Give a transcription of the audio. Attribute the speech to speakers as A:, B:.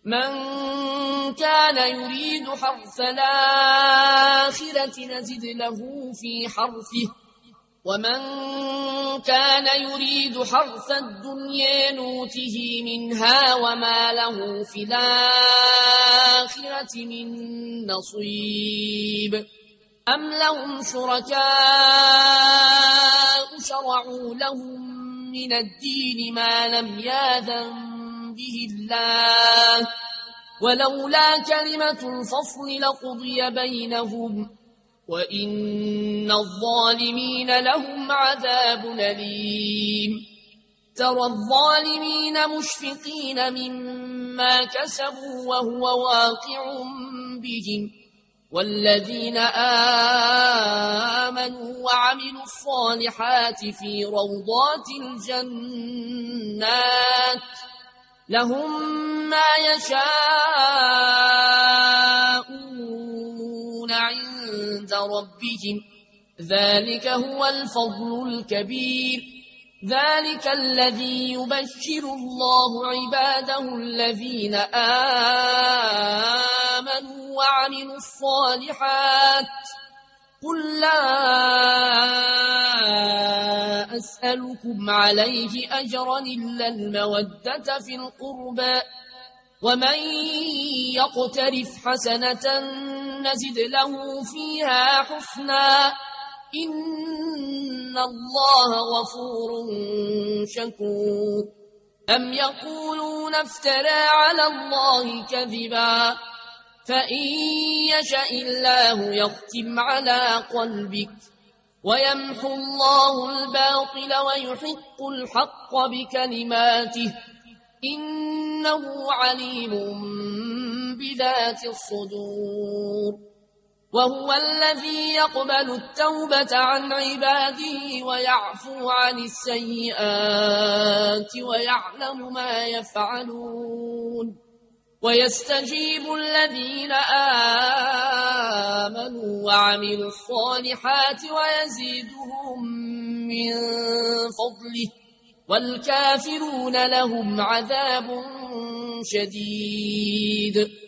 A: من كان يريد حرث الآخرة نزد له في حرثه ومن كان يريد حرث الدنيا نوته منها وما له في الآخرة من نصيب أم لهم شركاء شرعوا لهم من الدين ما لم يأذن به الله ولولا كلمة الفصل لقضي بينهم وإن الظالمين لهم عذاب أليم ترى الظالمين مشفقين مما كسبوا وهو واقع بهم والذين آمنوا وعملوا الصالحات في روضات الجنات لهم ما يشاءون عند ربهم ذلك هو الفضل الكبير ذلك الذي يبشر الله عباده الذين آمنوا وعملوا الصالحات قل لا أسألكم عليه أجرا إلا المودة في القربى ومن يقترف حسنة نزد له فيها حسنا إن الله غفور شكور أم يقولون افترى على الله كذبا فإن يشأ الله يختم على قلبك ويمحو الله الباطل ويحق الحق بكلماته إنه عليم بذات الصدور وهو الذي يقبل التوبة عن عباده ويعفو عن السيئات ويعلم ما يفعلون ويستجيب الذين آمنوا وعملوا الصالحات ويزيدهم من فضله والكافرون لهم عذاب شديد